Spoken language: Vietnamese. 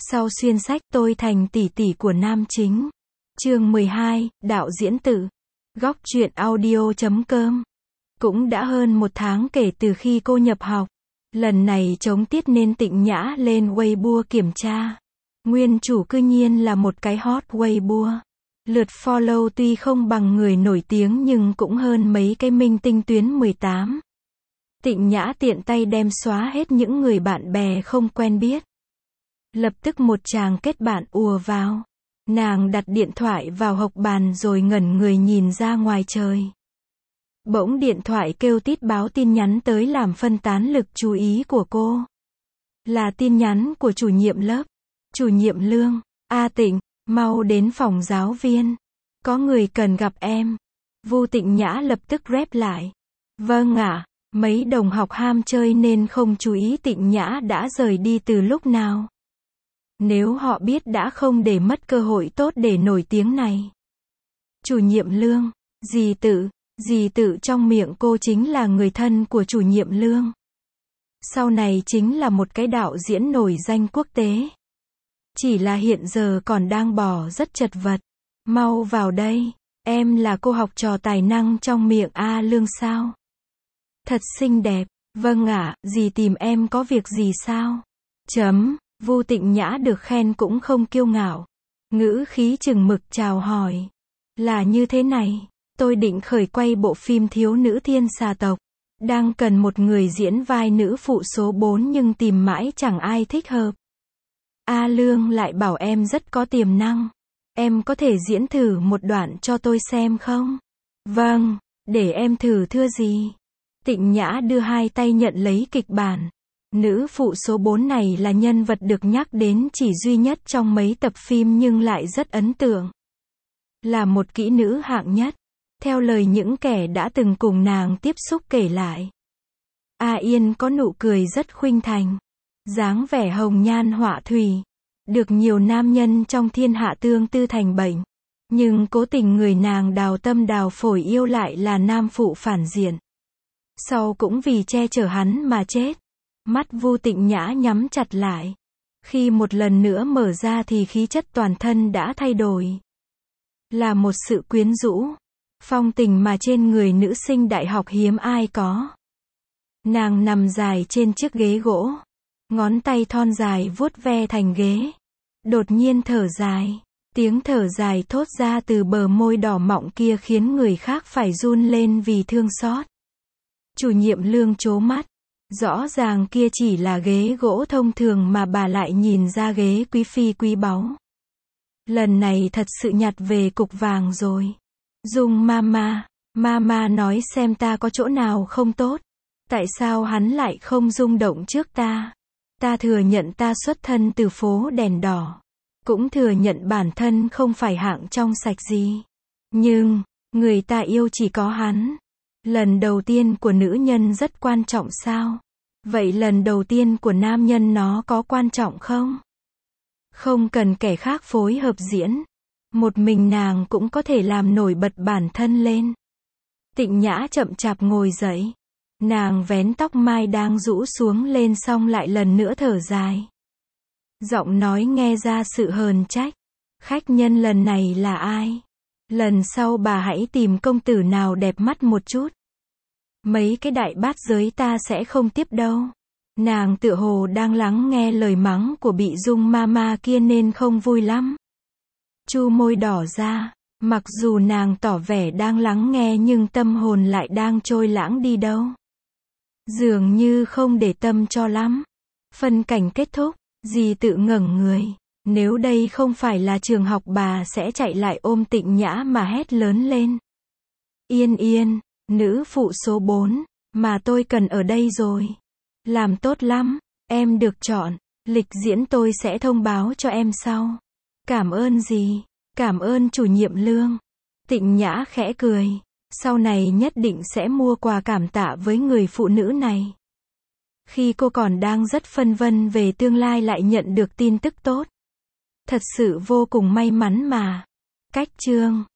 Sau xuyên sách tôi thành tỷ tỷ của nam chính. Chương 12, đạo diễn tự. Góc truyện audio.com. Cũng đã hơn 1 tháng kể từ khi cô nhập học. Lần này chống tiết nên Tịnh Nhã lên Weibo kiểm tra. Nguyên chủ cư nhiên là một cái hot Weibo. Lượt follow tuy không bằng người nổi tiếng nhưng cũng hơn mấy cái minh tinh tuyến 18. Tịnh Nhã tiện tay đem xóa hết những người bạn bè không quen biết. Lập tức một tràng kết bạn ùa vào. Nàng đặt điện thoại vào hộc bàn rồi ngẩn người nhìn ra ngoài trời. Bỗng điện thoại kêu tít báo tin nhắn tới làm phân tán lực chú ý của cô. Là tin nhắn của chủ nhiệm lớp. Chủ nhiệm Lương, A Tịnh, mau đến phòng giáo viên. Có người cần gặp em. Vu Tịnh Nhã lập tức rep lại. Vâng ạ, mấy đồng học ham chơi nên không chú ý Tịnh Nhã đã rời đi từ lúc nào. Nếu họ biết đã không để mất cơ hội tốt để nổi tiếng này. Chủ nhiệm Lương, dì tự trong miệng cô chính là người thân của chủ nhiệm Lương. Sau này chính là một cái đạo diễn nổi danh quốc tế. Chỉ là hiện giờ còn đang bỏ rất chật vật. Mau vào đây, em là cô học trò tài năng trong miệng A Lương sao? Thật xinh đẹp, vâng ạ, dì tìm em có việc gì sao? Vu Tịnh Nhã được khen cũng không kiêu ngạo. Ngữ khí chừng mực chào hỏi. Là như thế này, tôi định khởi quay bộ phim Thiếu nữ thiên xà tộc. Đang cần một người diễn vai nữ phụ số 4 nhưng tìm mãi chẳng ai thích hợp. A Lương lại bảo em rất có tiềm năng. Em có thể diễn thử một đoạn cho tôi xem không? Vâng, để em thử thưa gì. Tịnh Nhã đưa hai tay nhận lấy kịch bản. Nữ phụ số 4 này là nhân vật được nhắc đến chỉ duy nhất trong mấy tập phim nhưng lại rất ấn tượng. Là một kỹ nữ hạng nhất. Theo lời những kẻ đã từng cùng nàng tiếp xúc kể lại. A Yên có nụ cười rất khuynh thành. Dáng vẻ hồng nhan họa thủy. Được nhiều nam nhân trong thiên hạ tương tư thành bệnh. Nhưng cố tình người nàng đào tâm đào phổi yêu lại là nam phụ phản diện. Sau cũng vì che chở hắn mà chết. Mắt Vu Tịnh Nhã nhắm chặt lại. Khi một lần nữa mở ra thì khí chất toàn thân đã thay đổi. Là một sự quyến rũ, phong tình mà trên người nữ sinh đại học hiếm ai có. Nàng nằm dài trên chiếc ghế gỗ. Ngón tay thon dài vuốt ve thành ghế. Đột nhiên thở dài. Tiếng thở dài thốt ra từ bờ môi đỏ mọng kia khiến người khác phải run lên vì thương xót. Chủ nhiệm Lương trố mắt. Rõ ràng kia chỉ là ghế gỗ thông thường mà bà lại nhìn ra ghế quý phi quý báu. Lần này thật sự nhặt về cục vàng rồi. Dung mama nói xem ta có chỗ nào không tốt. Tại sao hắn lại không rung động trước ta? Ta thừa nhận ta xuất thân từ phố đèn đỏ. Cũng thừa nhận bản thân không phải hạng trong sạch gì. Nhưng, người ta yêu chỉ có hắn. Lần đầu tiên của nữ nhân rất quan trọng sao? Vậy lần đầu tiên của nam nhân nó có quan trọng không? Không cần kẻ khác phối hợp diễn. Một mình nàng cũng có thể làm nổi bật bản thân lên. Tịnh Nhã chậm chạp ngồi dậy. Nàng vén tóc mai đang rũ xuống lên xong lại lần nữa thở dài. Giọng nói nghe ra sự hờn trách. Khách nhân lần này là ai? Lần sau bà hãy tìm công tử nào đẹp mắt một chút. Mấy cái đại bát giới ta sẽ không tiếp đâu. Nàng tựa hồ đang lắng nghe lời mắng của bị Dung mama kia nên không vui lắm. Chu môi đỏ ra. Mặc dù nàng tỏ vẻ đang lắng nghe nhưng tâm hồn lại đang trôi lãng đi đâu. Dường như không để tâm cho lắm. Phân cảnh kết thúc. Dì tự ngẩng người. Nếu đây không phải là trường học bà sẽ chạy lại ôm Tịnh Nhã mà hét lớn lên. Yên, nữ phụ số 4, mà tôi cần ở đây rồi. Làm tốt lắm, em được chọn. Lịch diễn tôi sẽ thông báo cho em sau. Cảm ơn dì, cảm ơn chủ nhiệm Lương. Tịnh Nhã khẽ cười. Sau này nhất định sẽ mua quà cảm tạ với người phụ nữ này. Khi cô còn đang rất phân vân về tương lai lại nhận được tin tức tốt. Thật sự vô cùng may mắn mà. Cách chương